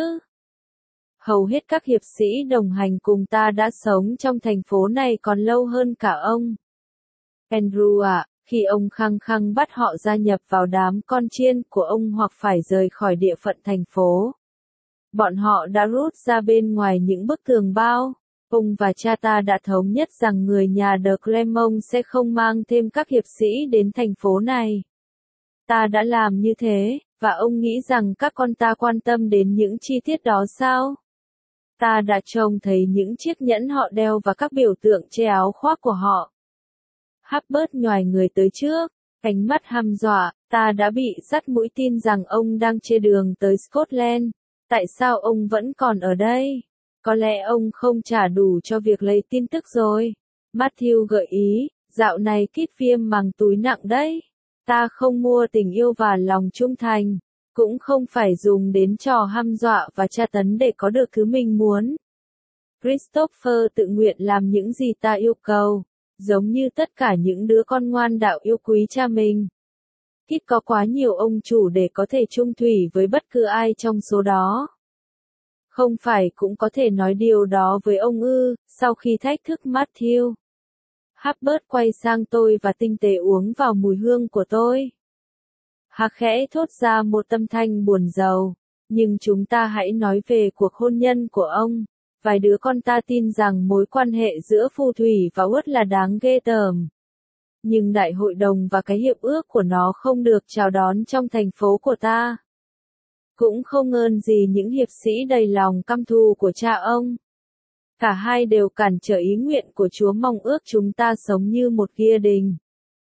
Hầu hết các hiệp sĩ đồng hành cùng ta đã sống trong thành phố này còn lâu hơn cả ông. Andrew ạ, khi ông khăng khăng bắt họ gia nhập vào đám con chiên của ông hoặc phải rời khỏi địa phận thành phố. Bọn họ đã rút ra bên ngoài những bức tường bao. Ông và cha ta đã thống nhất rằng người nhà de Clermont sẽ không mang thêm các hiệp sĩ đến thành phố này. Ta đã làm như thế, và ông nghĩ rằng các con ta quan tâm đến những chi tiết đó sao? Ta đã trông thấy những chiếc nhẫn họ đeo và các biểu tượng trên áo khoác của họ. Hubbard nhoài người tới trước, ánh mắt hăm dọa, ta đã bị dắt mũi tin rằng ông đang trên đường tới Scotland. Tại sao ông vẫn còn ở đây? Có lẽ ông không trả đủ cho việc lấy tin tức rồi. Matthew gợi ý, dạo này Kit viêm màng túi nặng đấy. Ta không mua tình yêu và lòng trung thành, cũng không phải dùng đến trò hăm dọa và tra tấn để có được thứ mình muốn. Christopher tự nguyện làm những gì ta yêu cầu, giống như tất cả những đứa con ngoan đạo yêu quý cha mình. Kit có quá nhiều ông chủ để có thể chung thủy với bất cứ ai trong số đó. Không phải cũng có thể nói điều đó với ông ư, sau khi thách thức Matthew. Hubbard quay sang tôi và tinh tế uống vào mùi hương của tôi. Hắn khẽ thốt ra một âm thanh buồn rầu. Nhưng chúng ta hãy nói về cuộc hôn nhân của ông. Vài đứa con ta tin rằng mối quan hệ giữa phù thủy và Wood là đáng ghê tởm. Nhưng đại hội đồng và cái hiệp ước của nó không được chào đón trong thành phố của ta. Cũng không ơn gì những hiệp sĩ đầy lòng căm thù của cha ông. Cả hai đều cản trở ý nguyện của Chúa mong ước chúng ta sống như một gia đình.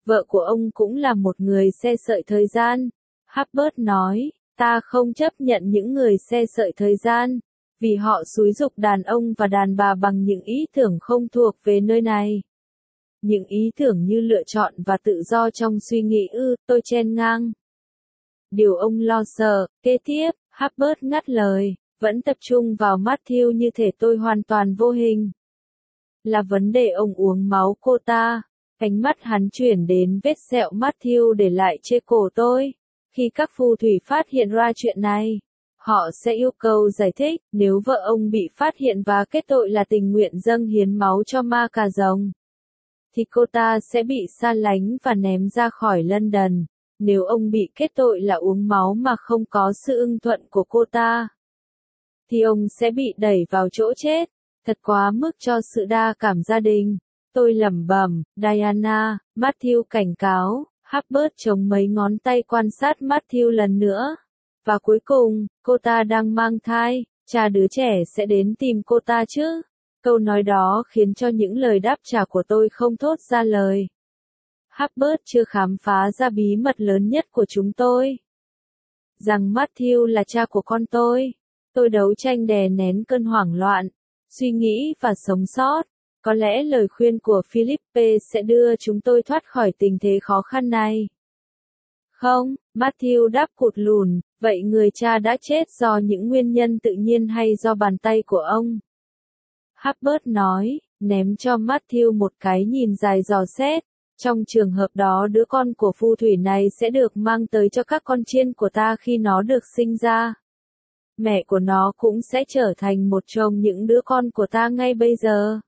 vợ của ông cũng là một người xe sợi thời gian. Hubbard nói, ta không chấp nhận những người xe sợi thời gian, vì họ xúi giục đàn ông và đàn bà bằng những ý tưởng không thuộc về nơi này. Những ý tưởng như lựa chọn và tự do trong suy nghĩ ư, tôi chen ngang. Điều ông lo sợ, kế tiếp, Hubbard ngắt lời, vẫn tập trung vào Matthew như thể tôi hoàn toàn vô hình. Là vấn đề ông uống máu cô ta. Ánh mắt hắn chuyển đến vết sẹo Matthew để lại trên cổ tôi. Khi các phù thủy phát hiện ra chuyện này, họ sẽ yêu cầu giải thích. Nếu vợ ông bị phát hiện và kết tội là tình nguyện dâng hiến máu cho ma cà rồng, thì cô ta sẽ bị sa lánh và ném ra khỏi London. Nếu ông bị kết tội là uống máu mà không có sự ưng thuận của cô ta, thì ông sẽ bị đẩy vào chỗ chết. Thật quá mức cho sự đa cảm gia đình. Tôi lẩm bẩm, Diana, Matthew cảnh cáo. Hubbard chống mấy ngón tay quan sát Matthew lần nữa. Và cuối cùng, cô ta đang mang thai, cha đứa trẻ sẽ đến tìm cô ta chứ. Câu nói đó khiến cho những lời đáp trả của tôi không thốt ra lời. Hubbard chưa khám phá ra bí mật lớn nhất của chúng tôi. Rằng Matthew là cha của con tôi. Tôi đấu tranh đè nén cơn hoảng loạn, suy nghĩ và sống sót. Có lẽ lời khuyên của Philippe sẽ đưa chúng tôi thoát khỏi tình thế khó khăn này. Không, Matthew đáp cụt lùn, vậy người cha đã chết do những nguyên nhân tự nhiên hay do bàn tay của ông? Hubbard nói, ném cho Matthew một cái nhìn dài dò xét. Trong trường hợp đó đứa con của phù thủy này sẽ được mang tới cho các con chiên của ta khi nó được sinh ra. Mẹ của nó cũng sẽ trở thành một trong những đứa con của ta ngay bây giờ.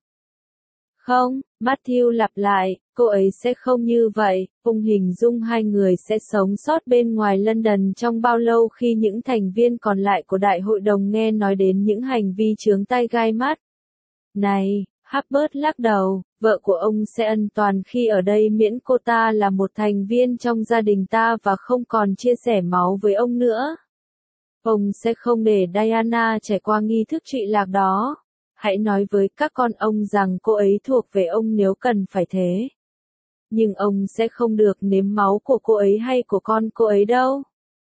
Không, Matthew lặp lại, cô ấy sẽ không như vậy. Ông hình dung hai người sẽ sống sót bên ngoài London trong bao lâu khi những thành viên còn lại của đại hội đồng nghe nói đến những hành vi chướng tay gai mắt. Này, Hubbard lắc đầu, vợ của ông sẽ an toàn khi ở đây miễn cô ta là một thành viên trong gia đình ta và không còn chia sẻ máu với ông nữa. Ông sẽ không để Diana trải qua nghi thức trị lạc đó. Hãy nói với các con ông rằng cô ấy thuộc về ông nếu cần phải thế. Nhưng ông sẽ không được nếm máu của cô ấy hay của con cô ấy đâu.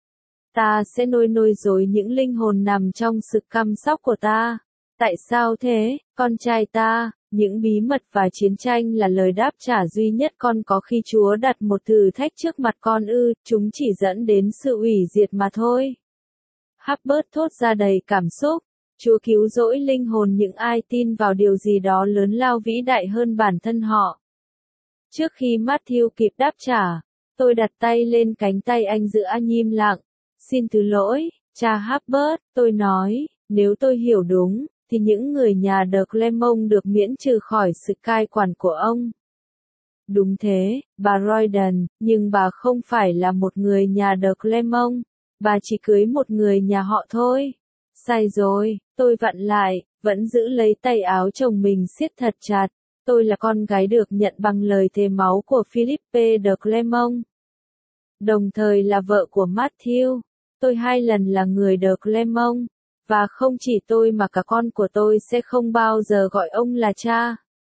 Ta sẽ nuôi nôi dối những linh hồn nằm trong sự chăm sóc của ta. Tại sao thế, con trai ta? Những bí mật và chiến tranh là lời đáp trả duy nhất con có khi Chúa đặt một thử thách trước mặt con ư, chúng chỉ dẫn đến sự hủy diệt mà thôi. Hubbard thốt ra đầy cảm xúc. Chúa cứu rỗi linh hồn những ai tin vào điều gì đó lớn lao vĩ đại hơn bản thân họ. Trước khi Matthew kịp đáp trả, tôi đặt tay lên cánh tay anh giữ anh im lặng. Xin thứ lỗi, cha Hubbard, tôi nói, nếu tôi hiểu đúng, thì những người nhà de Clermont được miễn trừ khỏi sự cai quản của ông. Đúng thế, bà Royden, nhưng bà không phải là một người nhà de Clermont, bà chỉ cưới một người nhà họ thôi. Sai rồi, tôi vặn lại, vẫn giữ lấy tay áo chồng mình siết thật chặt. Tôi là con gái được nhận bằng lời thề máu của Philippe de Clermont. Đồng thời là vợ của Matthew. Tôi hai lần là người de Clermont. Và không chỉ tôi mà cả con của tôi sẽ không bao giờ gọi ông là cha.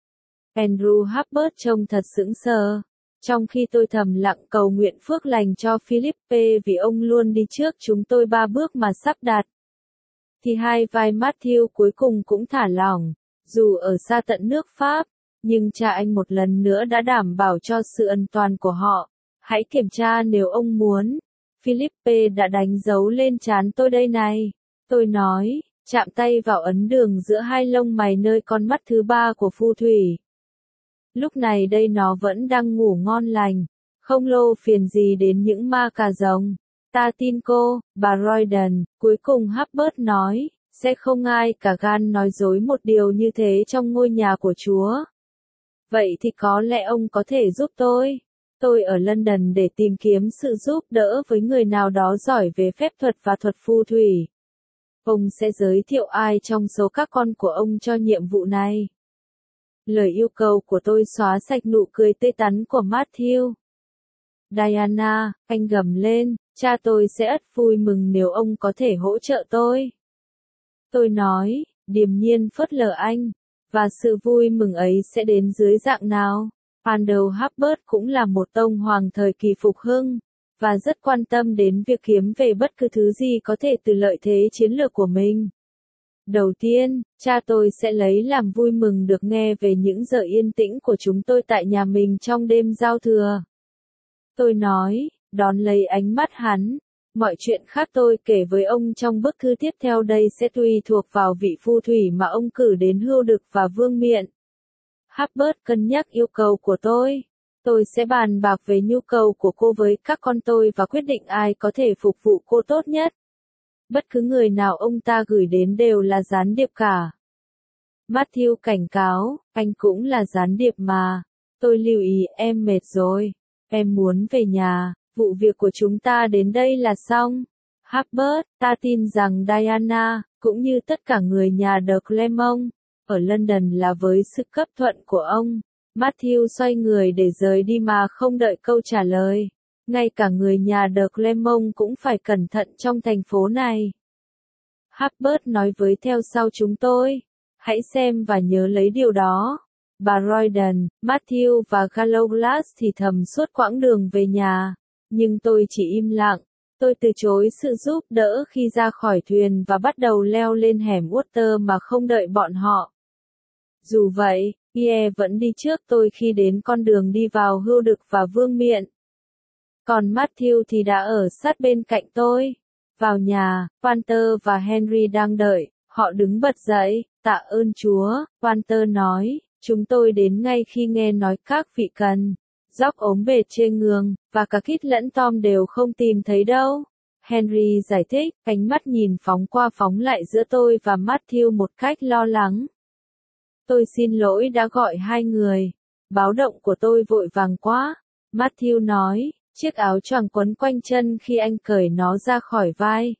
Andrew Hubbard trông thật sững sờ. Trong khi tôi thầm lặng cầu nguyện phước lành cho Philippe vì ông luôn đi trước chúng tôi ba bước mà sắp đạt. Thì hai vai Matthew cuối cùng cũng thả lỏng, dù ở xa tận nước Pháp, nhưng cha anh một lần nữa đã đảm bảo cho sự an toàn của họ. Hãy kiểm tra nếu ông muốn. Philippe đã đánh dấu lên trán tôi đây này. Tôi nói, chạm tay vào ấn đường giữa hai lông mày nơi con mắt thứ ba của phù thủy. Lúc này đây nó vẫn đang ngủ ngon lành, không lô phiền gì đến những ma cà rồng. Ta tin cô, bà Royden, cuối cùng Hubbard nói, sẽ không ai cả gan nói dối một điều như thế trong ngôi nhà của Chúa. Vậy thì có lẽ ông có thể giúp tôi. Tôi ở London để tìm kiếm sự giúp đỡ với người nào đó giỏi về phép thuật và thuật phù thủy. Ông sẽ giới thiệu ai trong số các con của ông cho nhiệm vụ này? Lời yêu cầu của tôi xóa sạch nụ cười tươi tắn của Matthew. Diana, anh gầm lên, cha tôi sẽ rất vui mừng nếu ông có thể hỗ trợ tôi. Tôi nói, điềm nhiên phớt lờ anh, và sự vui mừng ấy sẽ đến dưới dạng nào? Aldous Hubbard cũng là một tông hoàng thời kỳ phục hưng, và rất quan tâm đến việc kiếm về bất cứ thứ gì có thể từ lợi thế chiến lược của mình. Đầu tiên, cha tôi sẽ lấy làm vui mừng được nghe về những giờ yên tĩnh của chúng tôi tại nhà mình trong đêm giao thừa. Tôi nói, đón lấy ánh mắt hắn. Mọi chuyện khác tôi kể với ông trong bức thư tiếp theo đây sẽ tùy thuộc vào vị phù thủy mà ông cử đến Hưu Đực và Vương Miện. Hubbard cân nhắc yêu cầu của tôi. Tôi sẽ bàn bạc về nhu cầu của cô với các con tôi và quyết định ai có thể phục vụ cô tốt nhất. Bất cứ người nào ông ta gửi đến đều là gián điệp cả. Matthew cảnh cáo, anh cũng là gián điệp mà. Tôi lưu ý, em mệt rồi. Em muốn về nhà, vụ việc của chúng ta đến đây là xong. Hubbard, ta tin rằng Diana, cũng như tất cả người nhà de Clermont, ở London là với sự cấp thuận của ông. Matthew xoay người để rời đi mà không đợi câu trả lời. Ngay cả người nhà de Clermont cũng phải cẩn thận trong thành phố này. Hubbard nói với theo sau chúng tôi. Hãy xem và nhớ lấy điều đó. Bà Royden, Matthew và Gallowglass thì thầm suốt quãng đường về nhà. Nhưng tôi chỉ im lặng. Tôi từ chối sự giúp đỡ khi ra khỏi thuyền và bắt đầu leo lên hẻm Water mà không đợi bọn họ. Dù vậy, Pierre vẫn đi trước tôi khi đến con đường đi vào Hưu Đực và Vương Miện. Còn Matthew thì đã ở sát bên cạnh tôi. Vào nhà, Walter và Henry đang đợi, họ đứng bật dậy, tạ ơn Chúa, Walter nói, chúng tôi đến ngay khi nghe nói các vị cần. Dóc ốm bệt chê ngường, và cả Kit lẫn Tom đều không tìm thấy đâu. Henry giải thích, ánh mắt nhìn phóng qua phóng lại giữa tôi và Matthew một cách lo lắng. Tôi xin lỗi đã gọi hai người. Báo động của tôi vội vàng quá. Matthew nói, chiếc áo choàng quấn quanh chân khi anh cởi nó ra khỏi vai.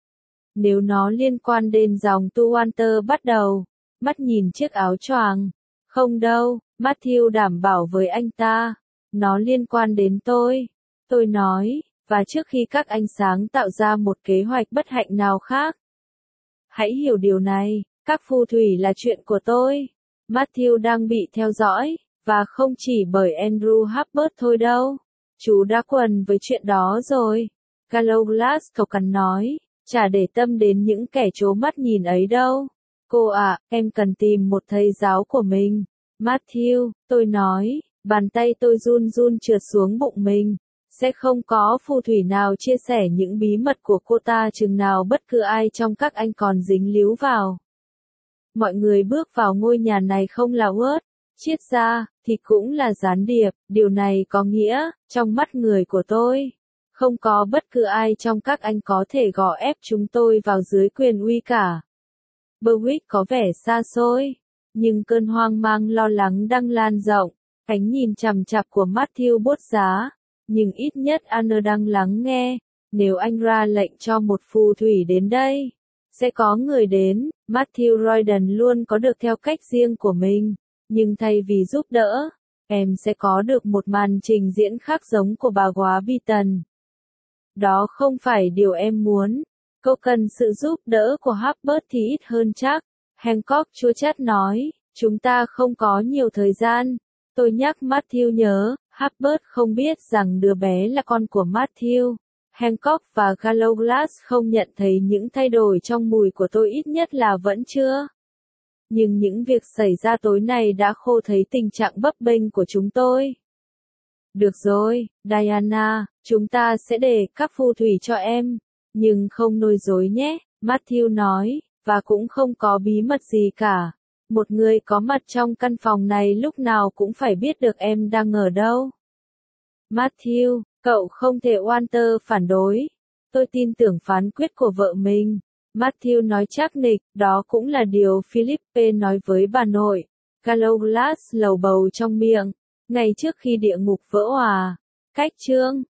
Nếu nó liên quan đến dòng tu Walter bắt đầu. Mắt nhìn chiếc áo choàng. Không đâu, Matthew đảm bảo với anh ta. Nó liên quan đến tôi. Tôi nói, và trước khi các anh sáng tạo ra một kế hoạch bất hạnh nào khác. Hãy hiểu điều này, các phù thủy là chuyện của tôi. Matthew đang bị theo dõi, và không chỉ bởi Andrew Hubbard thôi đâu. Chú đã quần với chuyện đó rồi. Gallowglass cầu cằn nói, chả để tâm đến những kẻ trố mắt nhìn ấy đâu. Cô ạ, à, em cần tìm một thầy giáo của mình. Matthew, tôi nói, bàn tay tôi run run trượt xuống bụng mình. Sẽ không có phù thủy nào chia sẻ những bí mật của cô ta chừng nào bất cứ ai trong các anh còn dính líu vào. Mọi người bước vào ngôi nhà này không là uất, triết gia, thì cũng là gián điệp. Điều này có nghĩa, trong mắt người của tôi, không có bất cứ ai trong các anh có thể gò ép chúng tôi vào dưới quyền uy cả. Berwick có vẻ xa xôi, nhưng cơn hoang mang lo lắng đang lan rộng. Ánh nhìn chằm chặp của Matthew buốt giá, nhưng ít nhất Anna đang lắng nghe. Nếu anh ra lệnh cho một phù thủy đến đây, sẽ có người đến. Matthew Royden luôn có được theo cách riêng của mình, nhưng thay vì giúp đỡ, em sẽ có được một màn trình diễn khác giống của bà góa Beaton. Đó không phải điều em muốn. Cô cần sự giúp đỡ của Hubbard thì ít hơn chắc. Hancock chua chát nói, chúng ta không có nhiều thời gian. Tôi nhắc Matthew nhớ, Hubbard không biết rằng đứa bé là con của Matthew. Hancock và Gallowglass không nhận thấy những thay đổi trong mùi của tôi, ít nhất là vẫn chưa. Nhưng những việc xảy ra tối nay đã khô thấy tình trạng bấp bênh của chúng tôi. Được rồi, Diana, chúng ta sẽ để các phù thủy cho em. Nhưng không nói dối nhé, Matthew nói, và cũng không có bí mật gì cả. Một người có mặt trong căn phòng này lúc nào cũng phải biết được em đang ở đâu. Matthew, cậu không thể Walter phản đối. Tôi tin tưởng phán quyết của vợ mình. Matthew nói chắc nịch, đó cũng là điều Philippe nói với bà nội. Gallowglass lầu bầu trong miệng. Ngày trước khi địa ngục vỡ òa. Cách chương